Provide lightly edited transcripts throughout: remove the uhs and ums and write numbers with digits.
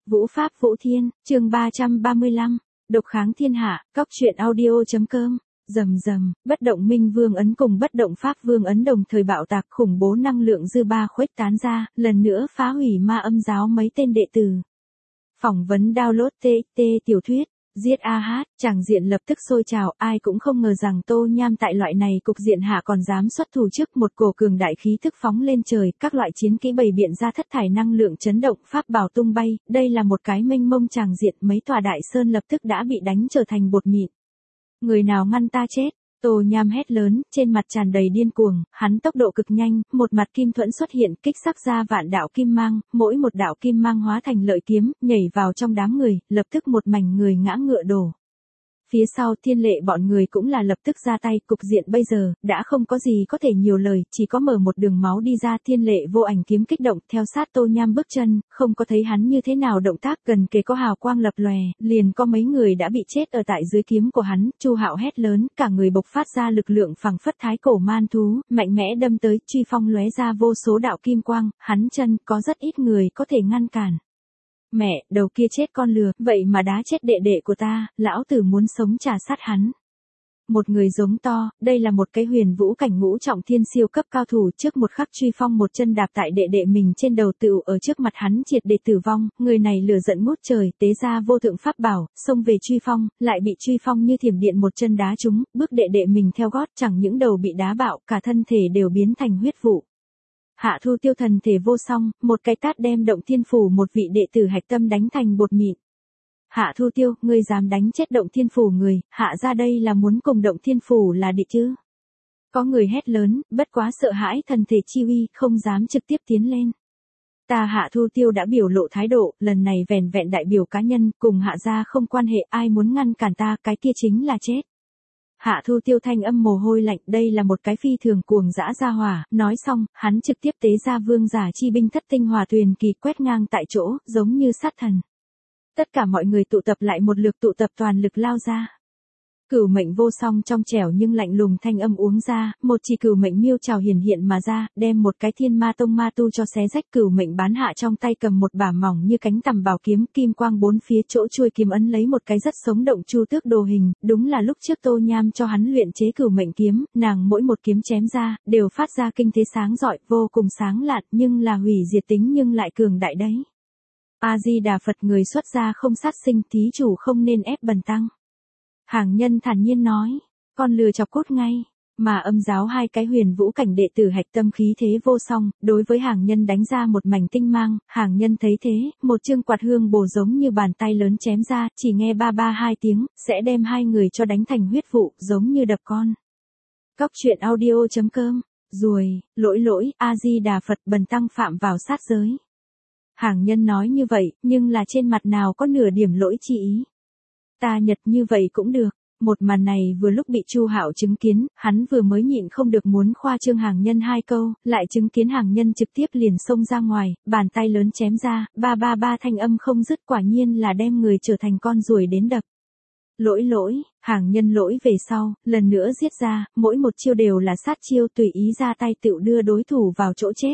Vũ Pháp Vũ Thiên, chương 335, độc kháng thiên hạ, cóc truyện audio.com. Rầm rầm, bất động Minh Vương ấn cùng bất động Pháp Vương ấn đồng thời bạo tạc, khủng bố năng lượng dư ba khuếch tán ra, lần nữa phá hủy Ma Âm giáo mấy tên đệ tử. Phỏng vấn download TXT tiểu thuyết, giết AH, tràng diện lập tức sôi trào, ai cũng không ngờ rằng Tô Nham tại loại này cục diện hạ còn dám xuất thủ trước, một cổ cường đại khí thức phóng lên trời, các loại chiến kỹ bày biện ra thất thải năng lượng chấn động, pháp bảo tung bay, đây là một cái mênh mông tràng diện, mấy tòa đại sơn lập tức đã bị đánh trở thành bột mịn. Người nào ngăn ta chết? Tô Nham hét lớn, trên mặt tràn đầy điên cuồng, hắn tốc độ cực nhanh, một mặt kim thuẫn xuất hiện, kích sắc ra vạn đạo kim mang, mỗi một đạo kim mang hóa thành lợi kiếm, nhảy vào trong đám người, lập tức một mảnh người ngã ngựa đổ. Phía sau Thiên Lệ bọn người cũng là lập tức ra tay, cục diện bây giờ, đã không có gì có thể nhiều lời, chỉ có mở một đường máu đi ra. Thiên Lệ vô ảnh kiếm kích động, theo sát Tô Nham bước chân, không có thấy hắn như thế nào động tác, gần kề có hào quang lập lòe, liền có mấy người đã bị chết ở tại dưới kiếm của hắn. Chu Hạo hét lớn, cả người bộc phát ra lực lượng phẳng phất thái cổ man thú, mạnh mẽ đâm tới, truy phong lóe ra vô số đạo kim quang, hắn chân, có rất ít người có thể ngăn cản. Mẹ, đầu kia chết con lừa, vậy mà đá chết đệ đệ của ta, lão tử muốn sống trả sát hắn. Một người giống to, đây là một cái huyền vũ cảnh ngũ trọng thiên siêu cấp cao thủ, trước một khắc truy phong một chân đạp tại đệ đệ mình trên đầu tựu ở trước mặt hắn triệt để tử vong, người này lửa giận ngút trời, tế ra vô thượng pháp bảo, xông về truy phong, lại bị truy phong như thiểm điện một chân đá trúng, bước đệ đệ mình theo gót, chẳng những đầu bị đá bạo, cả thân thể đều biến thành huyết vụ. Hạ Thu Tiêu thần thể vô song, một cái tát đem Động Thiên Phủ một vị đệ tử hạch tâm đánh thành bột mịn. Hạ Thu Tiêu, ngươi dám đánh chết Động Thiên Phủ người, hạ ra đây là muốn cùng Động Thiên Phủ là địch chứ? Có người hét lớn, bất quá sợ hãi thần thể chi uy, không dám trực tiếp tiến lên. Ta Hạ Thu Tiêu đã biểu lộ thái độ, lần này vẻn vẹn đại biểu cá nhân, cùng hạ gia không quan hệ, ai muốn ngăn cản ta, cái kia chính là chết. Hạ Thu Tiêu thanh âm mồ hôi lạnh, đây là một cái phi thường cuồng dã gia hỏa, nói xong, hắn trực tiếp tế ra vương giả chi binh thất tinh hỏa tuyền kỳ quét ngang tại chỗ, giống như sát thần. Tất cả mọi người tụ tập lại một lượt, tụ tập toàn lực lao ra. Cửu mệnh vô song trong trẻo nhưng lạnh lùng thanh âm uống ra, một chỉ cửu mệnh miêu trào hiển hiện mà ra, đem một cái thiên ma tông ma tu cho xé rách. Cửu mệnh bán hạ trong tay cầm một bả mỏng như cánh tằm bảo kiếm, kim quang bốn phía, chỗ chuôi kiếm ấn lấy một cái rất sống động chu tước đồ hình, đúng là lúc trước Tô Nham cho hắn luyện chế cửu mệnh kiếm, nàng mỗi một kiếm chém ra, đều phát ra kinh thế sáng rọi, vô cùng sáng lạn, nhưng là hủy diệt tính nhưng lại cường đại đấy. A Di Đà Phật, người xuất gia không sát sinh, thí chủ không nên ép bần tăng. Hàng Nhân thản nhiên nói, con lừa chọc cốt ngay, mà Âm giáo hai cái huyền vũ cảnh đệ tử hạch tâm khí thế vô song, đối với Hàng Nhân đánh ra một mảnh tinh mang. Hàng Nhân thấy thế, một chương quạt hương bổ giống như bàn tay lớn chém ra, chỉ nghe ba ba hai tiếng, sẽ đem hai người cho đánh thành huyết vụ, giống như đập con. Cóc truyện audio.com, ruồi, lỗi, A Di Đà Phật, bần tăng phạm vào sát giới. Hàng Nhân nói như vậy, nhưng là trên mặt nào có nửa điểm lỗi chi ý. Ta nhật như vậy cũng được. Một màn này vừa lúc bị Chu Hạo chứng kiến, hắn vừa mới nhịn không được muốn khoa trương Hàng Nhân hai câu, lại chứng kiến Hàng Nhân trực tiếp liền xông ra ngoài, bàn tay lớn chém ra, ba ba ba thanh âm không dứt, quả nhiên là đem người trở thành con ruồi đến đập. Lỗi, Hàng Nhân lỗi về sau, lần nữa giết ra, mỗi một chiêu đều là sát chiêu, tùy ý ra tay tựu đưa đối thủ vào chỗ chết.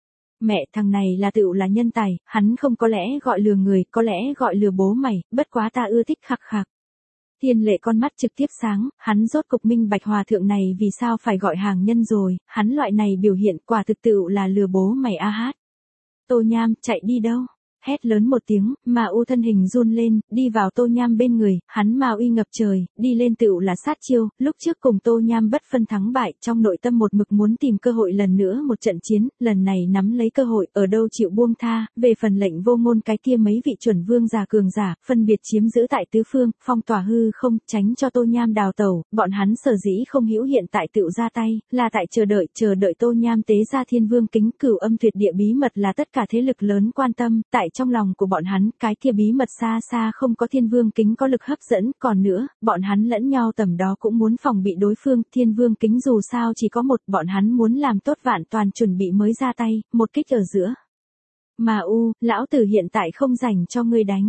Mẹ, thằng này là tựu là nhân tài, hắn không có lẽ gọi lừa người, có lẽ gọi lừa bố mày, bất quá ta ưa thích khạc khạc. Thiên Lệ con mắt trực tiếp sáng, hắn rốt cục minh bạch hòa thượng này vì sao phải gọi Hàng Nhân rồi, hắn loại này biểu hiện quả thực tựu là lừa bố mày a hát. Tô Nham, chạy đi đâu? Hét lớn một tiếng, Ma U thân hình run lên, đi vào Tô Nham bên người, hắn ma uy ngập trời, đi lên tựu là sát chiêu, lúc trước cùng Tô Nham bất phân thắng bại, trong nội tâm một mực muốn tìm cơ hội lần nữa một trận chiến, lần này nắm lấy cơ hội, ở đâu chịu buông tha, về phần lệnh vô ngôn cái kia mấy vị chuẩn vương già cường giả, phân biệt chiếm giữ tại tứ phương, phong tỏa hư không, tránh cho Tô Nham đào tẩu, bọn hắn sở dĩ không hữu hiện tại tựu ra tay, là tại chờ đợi Tô Nham tế ra Thiên Vương kính, Cửu Âm tuyệt địa bí mật là tất cả thế lực lớn quan tâm, tại trong lòng của bọn hắn, cái kia bí mật xa xa không có Thiên Vương kính có lực hấp dẫn, còn nữa, bọn hắn lẫn nhau tầm đó cũng muốn phòng bị đối phương, Thiên Vương kính dù sao chỉ có một, bọn hắn muốn làm tốt vạn toàn chuẩn bị mới ra tay, một kích ở giữa. Mà lão tử hiện tại không rảnh cho ngươi đánh.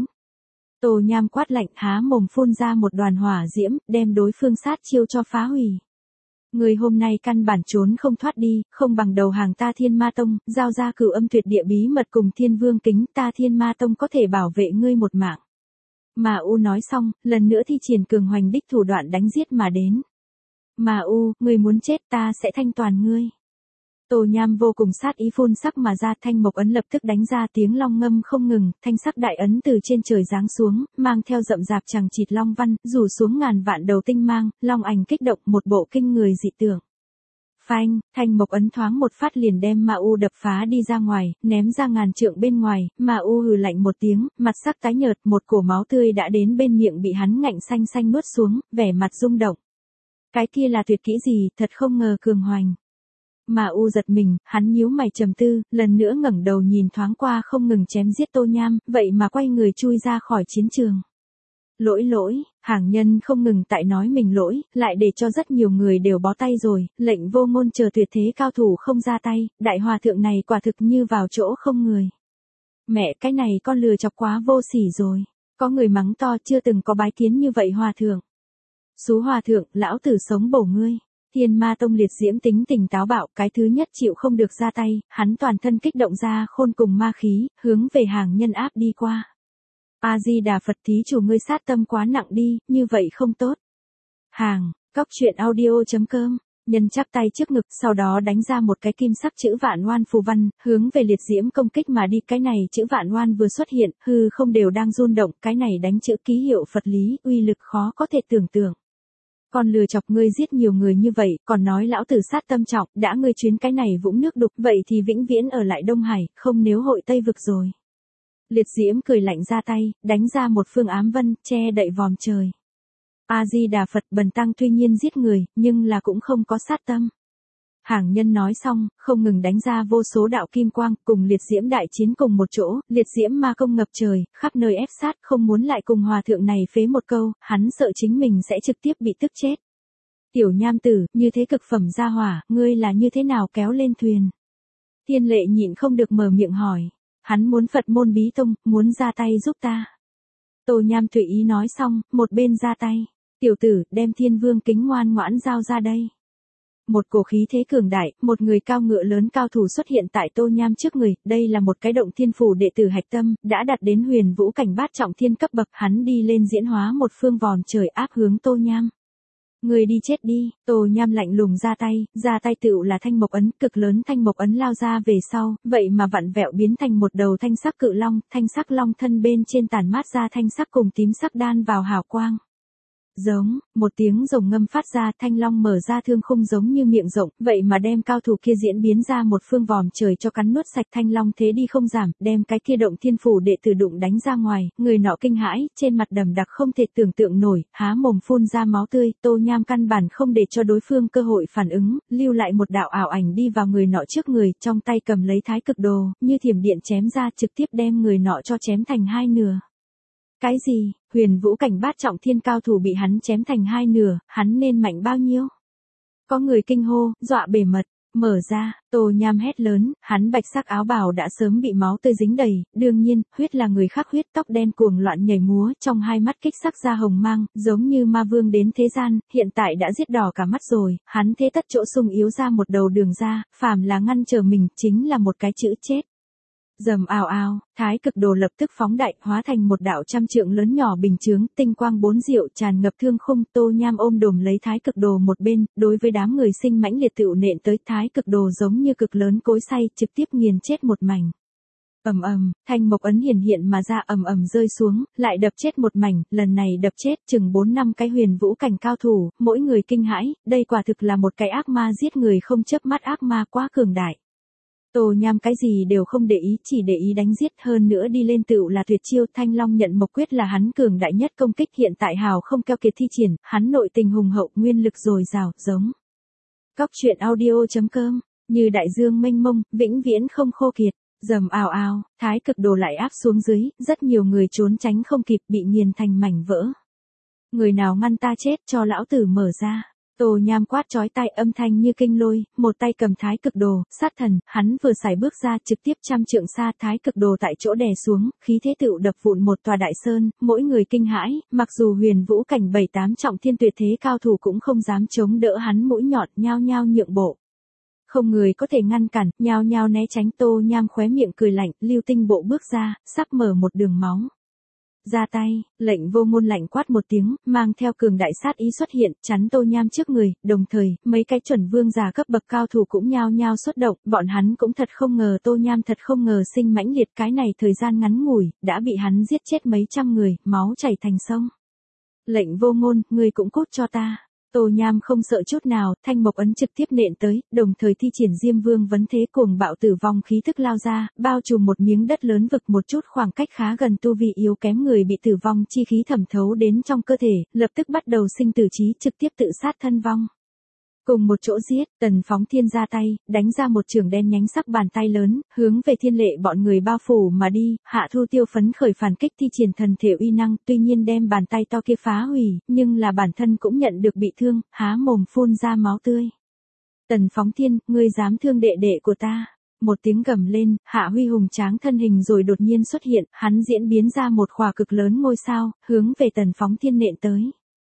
Tô Nham quát lạnh, há mồm phun ra một đoàn hỏa diễm, đem đối phương sát chiêu cho phá hủy. Người hôm nay căn bản trốn không thoát đi, không bằng đầu hàng ta Thiên Ma Tông, giao ra Cửu Âm Tuyệt Địa bí mật cùng Thiên Vương kính, ta Thiên Ma Tông có thể bảo vệ ngươi một mạng. Ma U nói xong, lần nữa thi triển cường hoành đích thủ đoạn đánh giết mà đến. Ma U, ngươi muốn chết, ta sẽ thanh toàn ngươi. Tô Nham vô cùng sát ý phun sắc mà ra, thanh mộc ấn lập tức đánh ra, tiếng long ngâm không ngừng, thanh sắc đại ấn từ trên trời giáng xuống, mang theo rậm rạp chằng chịt long văn, rủ xuống ngàn vạn đầu tinh mang, long ảnh kích động, một bộ kinh người dị tượng. Phanh, thanh mộc ấn thoáng một phát liền đem Ma U đập phá đi ra ngoài, ném ra ngàn trượng bên ngoài, Ma U hừ lạnh một tiếng, mặt sắc tái nhợt, một cổ máu tươi đã đến bên miệng bị hắn ngạnh xanh xanh nuốt xuống, vẻ mặt rung động. Cái kia là tuyệt kỹ gì, thật không ngờ cường hoành. Ma U giật mình, hắn nhíu mày trầm tư, lần nữa ngẩng đầu nhìn thoáng qua không ngừng chém giết Tô Nham, vậy mà quay người chui ra khỏi chiến trường. Lỗi, hàng nhân không ngừng tại nói mình lỗi, lại để cho rất nhiều người đều bó tay rồi, lệnh vô ngôn chờ tuyệt thế cao thủ không ra tay, đại hòa thượng này quả thực như vào chỗ không người. Mẹ, cái này con lừa chọc quá vô sỉ rồi. Có người mắng to, chưa từng có bái kiến như vậy hòa thượng. Xú hòa thượng, lão tử sống bổ ngươi. Thiên Ma Tông liệt diễm tính tình táo bạo, cái thứ nhất chịu không được ra tay, hắn toàn thân kích động ra khôn cùng ma khí, hướng về hàng nhân áp đi qua. A-di-đà Phật, thí chủ ngươi sát tâm quá nặng đi, như vậy không tốt. Hàng, cóc truyện audio.com, nhân chắp tay trước ngực, sau đó đánh ra một cái kim sắc chữ vạn oan phù văn, hướng về liệt diễm công kích mà đi. Cái này chữ vạn oan vừa xuất hiện, hư không đều đang run động, cái này đánh chữ ký hiệu Phật lý, uy lực khó có thể tưởng tượng. Còn lừa chọc ngươi giết nhiều người như vậy, còn nói lão tử sát tâm trọng, đã ngươi chuyến cái này vũng nước đục, vậy thì vĩnh viễn ở lại Đông Hải, không nếu hội Tây vực rồi. Liệt diễm cười lạnh ra tay, đánh ra một phương ám vân, che đậy vòm trời. A-di-đà Phật, bần tăng tuy nhiên giết người, nhưng là cũng không có sát tâm. Hàng nhân nói xong, không ngừng đánh ra vô số đạo kim quang, cùng liệt diễm đại chiến cùng một chỗ, liệt diễm ma công ngập trời, khắp nơi ép sát, không muốn lại cùng hòa thượng này phế một câu, hắn sợ chính mình sẽ trực tiếp bị tức chết. Tiểu Nham tử, như thế cực phẩm gia hỏa, ngươi là như thế nào kéo lên thuyền? Thiên Lệ nhịn không được mở miệng hỏi, hắn muốn Phật môn bí tông, muốn ra tay giúp ta. Tô Nham tùy ý nói xong, một bên ra tay, tiểu tử, đem Thiên Vương kính ngoan ngoãn giao ra đây. Một cổ khí thế cường đại, một người cao ngựa lớn cao thủ xuất hiện tại Tô Nham trước người, đây là một cái động thiên phủ đệ tử hạch tâm, đã đạt đến huyền vũ cảnh bát trọng thiên cấp bậc, hắn đi lên diễn hóa một phương vòm trời áp hướng Tô Nham. Người đi chết đi, Tô Nham lạnh lùng ra tay tựu là thanh mộc ấn, cực lớn thanh mộc ấn lao ra về sau, vậy mà vặn vẹo biến thành một đầu thanh sắc cự long, thanh sắc long thân bên trên tản mát ra thanh sắc cùng tím sắc đan vào hào quang. Giống, một tiếng rồng ngâm phát ra, thanh long mở ra thương khung giống như miệng rộng, vậy mà đem cao thủ kia diễn biến ra một phương vòm trời cho cắn nuốt sạch. Thanh long thế đi không giảm, đem cái kia động thiên phủ đệ tử đụng đánh ra ngoài, người nọ kinh hãi, trên mặt đầm đặc không thể tưởng tượng nổi, há mồm phun ra máu tươi. Tô Nham căn bản không để cho đối phương cơ hội phản ứng, lưu lại một đạo ảo ảnh đi vào người nọ trước người, trong tay cầm lấy thái cực đồ, như thiểm điện chém ra, trực tiếp đem người nọ cho chém thành hai nửa. Cái gì, huyền vũ cảnh bát trọng thiên cao thủ bị hắn chém thành hai nửa, hắn nên mạnh bao nhiêu? Có người kinh hô, dọa bề mật, mở ra, Tô Nham hét lớn, hắn bạch sắc áo bào đã sớm bị máu tươi dính đầy, đương nhiên, huyết là người khác huyết, tóc đen cuồng loạn nhảy múa, trong hai mắt kích sắc ra hồng mang, giống như ma vương đến thế gian, hiện tại đã giết đỏ cả mắt rồi, hắn thế tất chỗ sung yếu ra một đầu đường ra, phàm là ngăn trở mình, chính là một cái chữ chết. Rầm ào ào, thái cực đồ lập tức phóng đại, hóa thành một đạo trăm trượng lớn nhỏ bình chướng, tinh quang bốn diệu tràn ngập thương khung. Tô Nham ôm đồm lấy thái cực đồ một bên, đối với đám người sinh mãnh liệt tựu nện tới. Thái cực đồ giống như cực lớn cối xay, trực tiếp nghiền chết một mảnh. Ầm ầm, thanh mộc ấn hiển hiện mà ra, ầm ầm rơi xuống, lại đập chết một mảnh, lần này đập chết chừng 4-5 cái huyền vũ cảnh cao thủ, mỗi người kinh hãi, đây quả thực là một cái ác ma giết người không chớp mắt, ác ma quá cường đại. Tô Nham cái gì đều không để ý, chỉ để ý đánh giết, hơn nữa đi lên tựu là tuyệt chiêu. Thanh Long nhận mộc quyết là hắn cường đại nhất công kích, hiện tại hào không keo kiệt thi triển, hắn nội tình hùng hậu, nguyên lực dồi dào, giống. Cóc truyện audio.com, như đại dương mênh mông, vĩnh viễn không khô kiệt. Rầm ào ào, thái cực đồ lại áp xuống dưới, rất nhiều người trốn tránh không kịp, bị nghiền thành mảnh vỡ. Người nào ngăn ta chết, cho lão tử mở ra. Tô Nham quát chói tai âm thanh như kinh lôi, một tay cầm thái cực đồ, sát thần, hắn vừa xài bước ra trực tiếp trăm trượng xa thái cực đồ tại chỗ đè xuống, khí thế tựu đập vụn một tòa đại sơn, mỗi người kinh hãi, mặc dù huyền vũ cảnh 7-8 trọng thiên tuyệt thế cao thủ cũng không dám chống đỡ hắn mũi nhọn, nhao nhao nhượng bộ. Không người có thể ngăn cản, nhao nhao né tránh. Tô Nham khóe miệng cười lạnh, lưu tinh bộ bước ra, sắp mở một đường máu. Ra tay, lệnh vô ngôn lạnh quát một tiếng, mang theo cường đại sát ý xuất hiện, chắn Tô Nham trước người, đồng thời, mấy cái chuẩn vương giả cấp bậc cao thủ cũng nhao nhao xuất động, bọn hắn cũng thật không ngờ Tô Nham thật không ngờ sinh mãnh liệt cái này thời gian ngắn ngủi, đã bị hắn giết chết mấy trăm người, máu chảy thành sông. Lệnh vô ngôn, ngươi cũng cút cho ta. Tô Nham không sợ chút nào, thanh mộc ấn trực tiếp nện tới, đồng thời thi triển Diêm Vương vấn thế cuồng bạo tử vong khí thức lao ra, bao trùm một miếng đất lớn vực một chút khoảng cách khá gần tu vi yếu kém người bị tử vong chi khí thẩm thấu đến trong cơ thể, lập tức bắt đầu sinh tử trí trực tiếp tự sát thân vong. Cùng một chỗ giết, Tần Phóng Thiên ra tay, đánh ra một chưởng đen nhánh sắc bàn tay lớn, hướng về Thiên Lệ bọn người bao phủ mà đi, Hạ Thu Tiêu phấn khởi phản kích thi triển thần thể uy năng, tuy nhiên đem bàn tay to kia phá hủy, nhưng là bản thân cũng nhận được bị thương, há mồm phun ra máu tươi. Tần Phóng Thiên, ngươi dám thương đệ đệ của ta. Một tiếng gầm lên, Hạ Huy hùng tráng thân hình rồi đột nhiên xuất hiện, hắn diễn biến ra một khỏa cực lớn ngôi sao, hướng về Tần Phóng Thiên nện tới.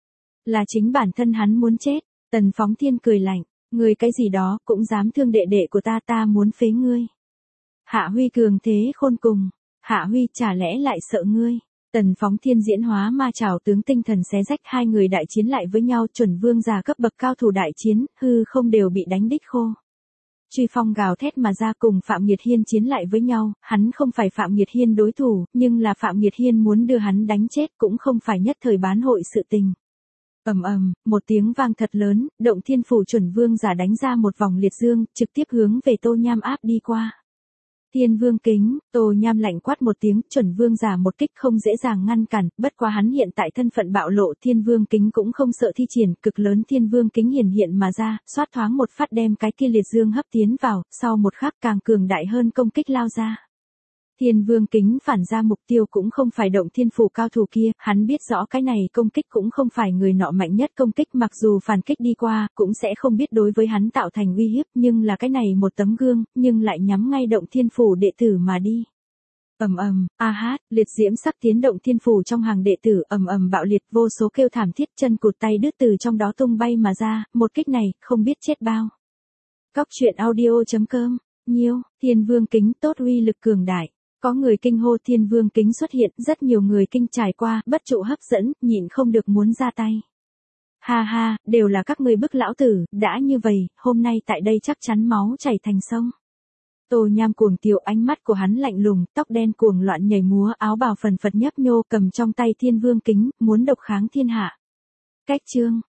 Là chính bản thân hắn muốn chết. Tần Phóng Thiên cười lạnh, ngươi cái gì đó cũng dám thương đệ đệ của ta, ta muốn phế ngươi. Hạ Huy cường thế khôn cùng, Hạ Huy chả lẽ lại sợ ngươi. Tần Phóng Thiên diễn hóa ma trảo tướng tinh thần xé rách, hai người đại chiến lại với nhau, chuẩn vương giả cấp bậc cao thủ đại chiến, hư không đều bị đánh đích khô. Truy Phong gào thét mà ra cùng Phạm Nghiệt Hiên chiến lại với nhau, hắn không phải Phạm Nghiệt Hiên đối thủ, nhưng là Phạm Nghiệt Hiên muốn đưa hắn đánh chết cũng không phải nhất thời bán hội sự tình. Ầm ầm, một tiếng vang thật lớn, Động Thiên Phủ chuẩn vương giả đánh ra một vòng liệt dương, trực tiếp hướng về Tô Nham áp đi qua. Thiên Vương Kính, Tô Nham lạnh quát một tiếng, chuẩn vương giả một kích không dễ dàng ngăn cản, bất quá hắn hiện tại thân phận bạo lộ, Thiên Vương Kính cũng không sợ thi triển, cực lớn Thiên Vương Kính hiển hiện mà ra, xoát thoáng một phát đem cái kia liệt dương hấp tiến vào, sau một khắc càng cường đại hơn công kích lao ra. Thiên Vương Kính phản ra mục tiêu cũng không phải Động Thiên Phủ cao thủ kia, hắn biết rõ cái này công kích cũng không phải người nọ mạnh nhất công kích, mặc dù phản kích đi qua, cũng sẽ không biết đối với hắn tạo thành uy hiếp, nhưng là cái này một tấm gương, nhưng lại nhắm ngay Động Thiên Phủ đệ tử mà đi. Ầm ầm, a hát, liệt diễm sắc tiến Động Thiên Phủ trong hàng đệ tử, ầm ầm bạo liệt, vô số kêu thảm thiết, chân cụt tay đứt từ trong đó tung bay mà ra, một kích này, không biết chết bao. Cóc truyện audio.com, nhiêu, Thiên Vương Kính tốt uy lực cường đại. Có người kinh hô Thiên Vương Kính xuất hiện, rất nhiều người kinh trải qua, bất trụ hấp dẫn, nhịn không được muốn ra tay. Ha ha, đều là các ngươi bức lão tử, đã như vậy, hôm nay tại đây chắc chắn máu chảy thành sông. Tô Nham cuồng tiều, ánh mắt của hắn lạnh lùng, tóc đen cuồng loạn nhảy múa, áo bào phần phật nhấp nhô, cầm trong tay Thiên Vương Kính, muốn độc kháng thiên hạ. Cách chương